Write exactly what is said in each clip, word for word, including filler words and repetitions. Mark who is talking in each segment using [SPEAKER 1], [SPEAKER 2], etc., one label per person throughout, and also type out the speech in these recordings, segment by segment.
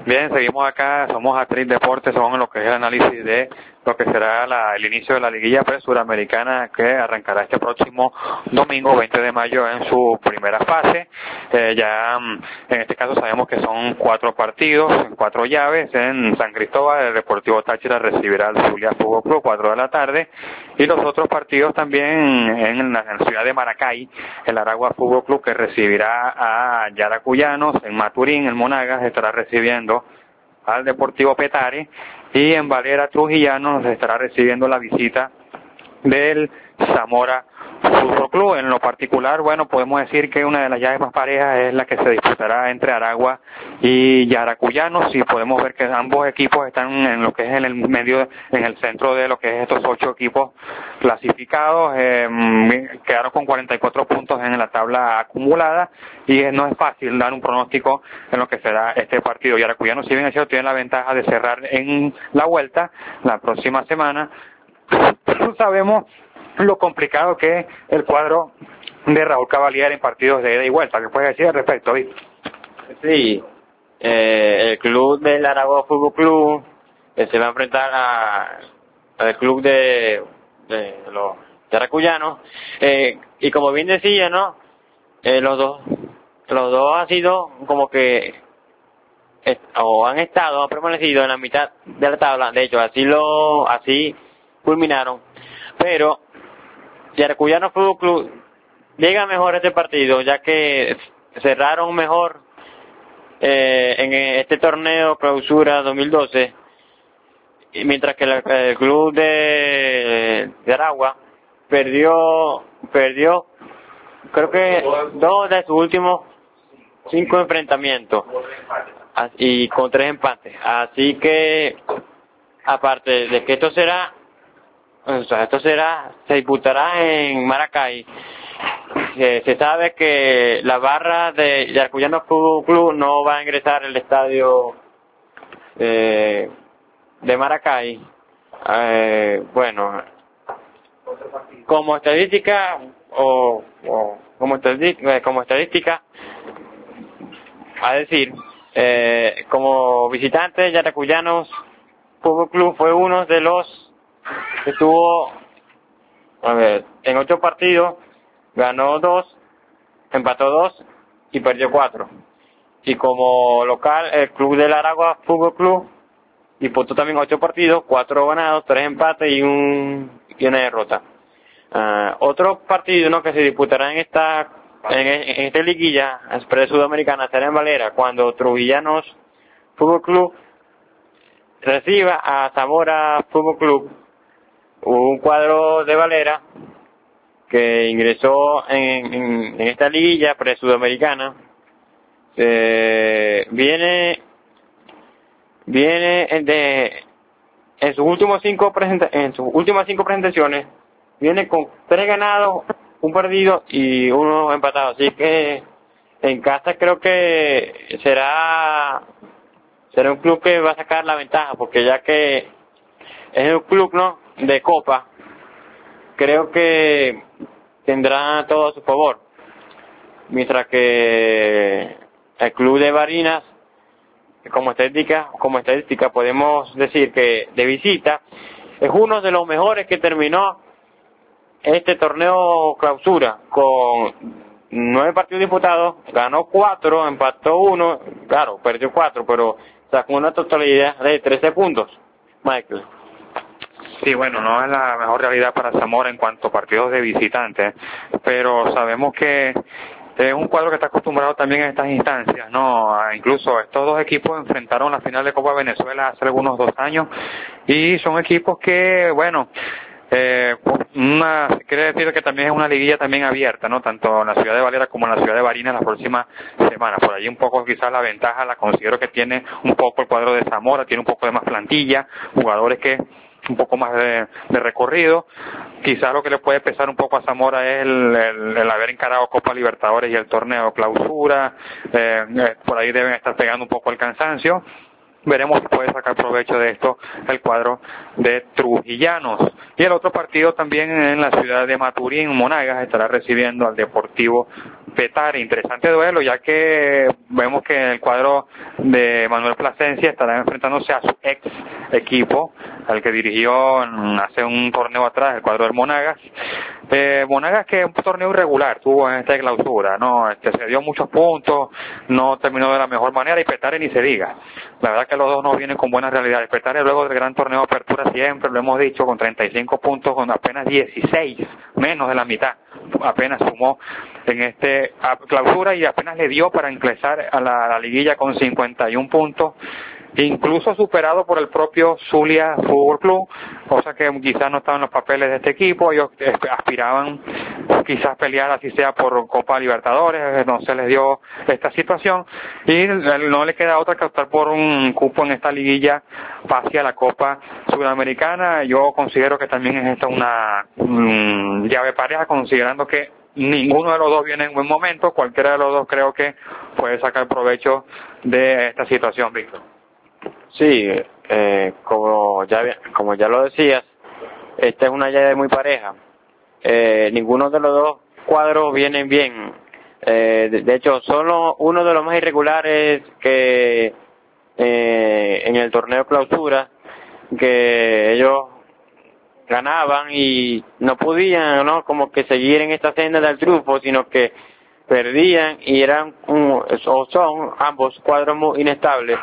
[SPEAKER 1] Bien, seguimos acá, somos Atriz Deportes, somos en lo que es el análisis de lo que será la, el inicio de la liguilla pre-suramericana que arrancará este próximo domingo veinte de mayo en su primera fase. Eh, ya en este caso sabemos que son cuatro partidos, cuatro llaves. En San Cristóbal el Deportivo Táchira recibirá al Zulia Fútbol Club, cuatro de la tarde, y los otros partidos también en la, en la ciudad de Maracay, el Aragua Fútbol Club que recibirá a Yaracuyanos, en Maturín el Monagas estará recibiendo al Deportivo Petare, y en Valera Trujillano se estará recibiendo la visita del Zamora Fútbol Club. En lo particular, bueno, podemos decir que una de las llaves más parejas es la que se disputará entre Aragua y Yaracuyanos, y podemos ver que ambos equipos están en lo que es en el medio, en el centro de lo que es estos ocho equipos clasificados. Eh, quedaron con cuarenta y cuatro puntos en la tabla acumulada, y no es fácil dar un pronóstico en lo que será este partido. Yaracuyanos, si bien es cierto, tiene la ventaja de cerrar en la vuelta la próxima semana, pero sabemos lo complicado que es el cuadro de Raúl Cavalier en partidos de ida y vuelta. ¿Qué puedes decir al respecto, Vic?
[SPEAKER 2] Sí, eh, el club del Aragua Fútbol Club eh, se va a enfrentar a, al club de, de los yaracuyanos, eh, y como bien decía, ¿no? Eh, los dos, los dos han sido como que eh, o han estado, han permanecido en la mitad de la tabla. De hecho, así lo, así culminaron, pero Yaracuyanos Fútbol Club llega mejor a este partido, ya que cerraron mejor eh, en este torneo clausura dos mil doce, y mientras que la, el club de, de Aragua perdió perdió creo que dos de sus últimos cinco enfrentamientos y con tres empates. Así que aparte de que esto será O sea, esto será, se disputará en Maracay. Eh, se sabe que la barra de Yaracuyanos Fútbol Club no va a ingresar al estadio eh, de Maracay. Eh, bueno, como estadística o, o como, estadística, como estadística, a decir, eh, como visitante Yaracuyanos Fútbol Club fue uno de los estuvo, a ver, en ocho partidos, ganó dos, empató dos y perdió cuatro. Y como local, el club del Aragua Fútbol Club disputó también ocho partidos, cuatro ganados, tres empates y un y una derrota. Uh, otro partido, ¿no?, que se disputará en esta en, en esta liguilla pre-sudamericana será en Valera, cuando Trujillanos Fútbol Club reciba a Zamora Fútbol Club, un cuadro de Valera que ingresó en, en, en esta liguilla pre-sudamericana. Eh, viene viene de en sus últimos cinco presenta, en sus últimas cinco presentaciones viene con tres ganados, un perdido y uno empatado. Así que en casa creo que será será un club que va a sacar la ventaja, porque ya que es un club, ¿no?, de Copa, creo que tendrá todo a su favor, mientras que el club de Barinas, como estadística, como estadística podemos decir que de visita es uno de los mejores que terminó este torneo clausura, con nueve partidos disputados, ganó cuatro, empató uno, claro, perdió cuatro, pero sacó una totalidad de trece puntos. Michael.
[SPEAKER 1] Sí, bueno, no es la mejor realidad para Zamora en cuanto a partidos de visitantes, pero sabemos que es un cuadro que está acostumbrado también a estas instancias, ¿no? Incluso estos dos equipos enfrentaron la final de Copa Venezuela hace algunos dos años, y son equipos que, bueno, eh, una, quiere decir que también es una liguilla también abierta, ¿no? Tanto en la ciudad de Valera como en la ciudad de Barinas las próximas semanas. Por ahí un poco quizás la ventaja la considero que tiene un poco el cuadro de Zamora, tiene un poco de más plantilla, jugadores que un poco más de, de recorrido. Quizás lo que le puede pesar un poco a Zamora es el, el, el haber encarado Copa Libertadores y el torneo clausura. Eh, eh, por ahí deben estar pegando un poco el cansancio. veremos si puede sacar provecho de esto el cuadro de Trujillanos. Y el otro partido también en la ciudad de Maturín, Monagas, estará recibiendo al Deportivo Petare. Interesante duelo, ya que vemos que el cuadro de Manuel Plasencia estará enfrentándose a su ex equipo, al que dirigió hace un torneo atrás, el cuadro del Monagas. Eh, Monagas, que es un torneo irregular tuvo en esta clausura, no este, se dio muchos puntos, no terminó de la mejor manera, y Petare ni se diga. La verdad que los dos no vienen con buenas realidades. Petare, luego del gran torneo de apertura, siempre lo hemos dicho, con treinta y cinco puntos, con apenas dieciséis, menos de la mitad, apenas sumó en este clausura, y apenas le dio para ingresar a la, a la liguilla con cincuenta y un puntos, incluso superado por el propio Zulia Fútbol Club, cosa que quizás no estaba en los papeles de este equipo. Ellos aspiraban quizás pelear así sea por Copa Libertadores, no se les dio esta situación, y no le queda otra que optar por un cupo en esta liguilla hacia la Copa Sudamericana. Yo considero que también es esta una um, llave pareja, considerando que ninguno de los dos viene en buen momento. Cualquiera de los dos creo que puede sacar provecho de esta situación, Víctor.
[SPEAKER 2] Sí, eh, como ya como ya lo decías, esta es una llave muy pareja. Eh, ninguno de los dos cuadros vienen bien. Eh, de, de hecho, solo uno de los más irregulares que eh, en el torneo clausura, que ellos ganaban y no podían, ¿no?, como que seguir en esta senda del triunfo, sino que perdían, y eran un, o son ambos cuadros muy inestables.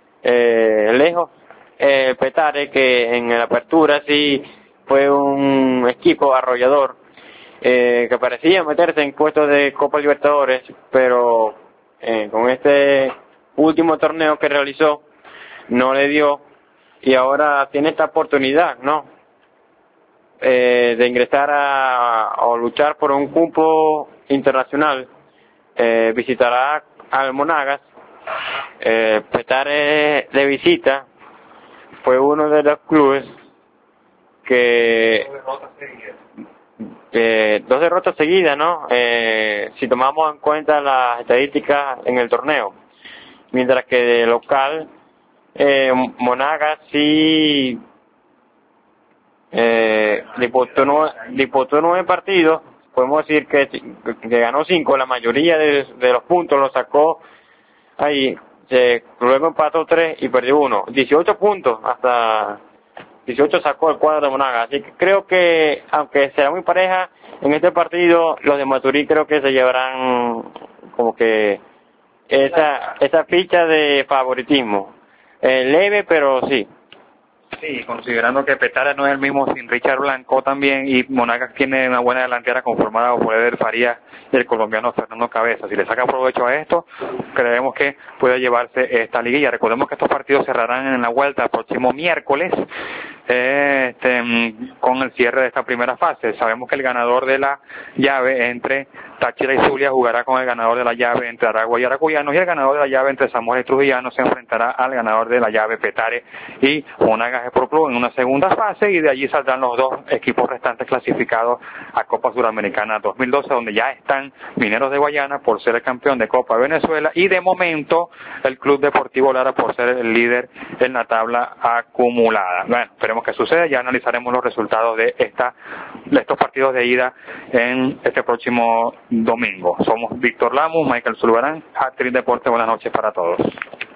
[SPEAKER 2] Eh, lejos eh, Petare, que en la apertura sí fue un equipo arrollador, eh, que parecía meterse en puestos de Copa Libertadores, pero eh, con este último torneo que realizó no le dio, y ahora tiene esta oportunidad, ¿no?, eh, de ingresar a o luchar por un cupo internacional. Eh, visitará al Monagas. Eh, Petare de visita fue uno de los clubes que eh, dos derrotas seguidas, ¿no? Eh, si tomamos en cuenta las estadísticas en el torneo, mientras que de local eh, Monagas sí eh, disputó, nueve, disputó nueve partidos. Podemos decir que, que ganó cinco, la mayoría de, de los puntos los sacó ahí. Se, luego empató tres y perdió uno. dieciocho puntos, hasta dieciocho sacó el cuadro de Monagas. Así que creo que, aunque sea muy pareja, en este partido los de Maturín creo que se llevarán como que esa esa ficha de favoritismo. Eh, leve, pero sí.
[SPEAKER 1] Sí, considerando que Petare no es el mismo sin Richard Blanco también, y Monagas tiene una buena delantera conformada por Eder Farías y el colombiano Fernando Cabeza. Si le saca provecho a esto, creemos que puede llevarse esta liguilla. Recordemos que estos partidos cerrarán en la vuelta el próximo miércoles, eh, este, con el cierre de esta primera fase. Sabemos que el ganador de la llave entre Táchira y Zulia jugará con el ganador de la llave entre Aragua y Aracuyanos, y el ganador de la llave entre Zamora y Trujillano se enfrentará al ganador de la llave Petare y Monagas Sport Club en una segunda fase, y de allí saldrán los dos equipos restantes clasificados a Copa Suramericana dos mil doce, donde ya están Mineros de Guayana por ser el campeón de Copa Venezuela, y de momento el Club Deportivo Lara por ser el líder en la tabla acumulada. Bueno, esperemos que suceda, ya analizaremos los resultados de esta de estos partidos de ida en este próximo domingo. Somos Víctor Lamus, Michael Zulbarán, Actriz Deporte, buenas noches para todos.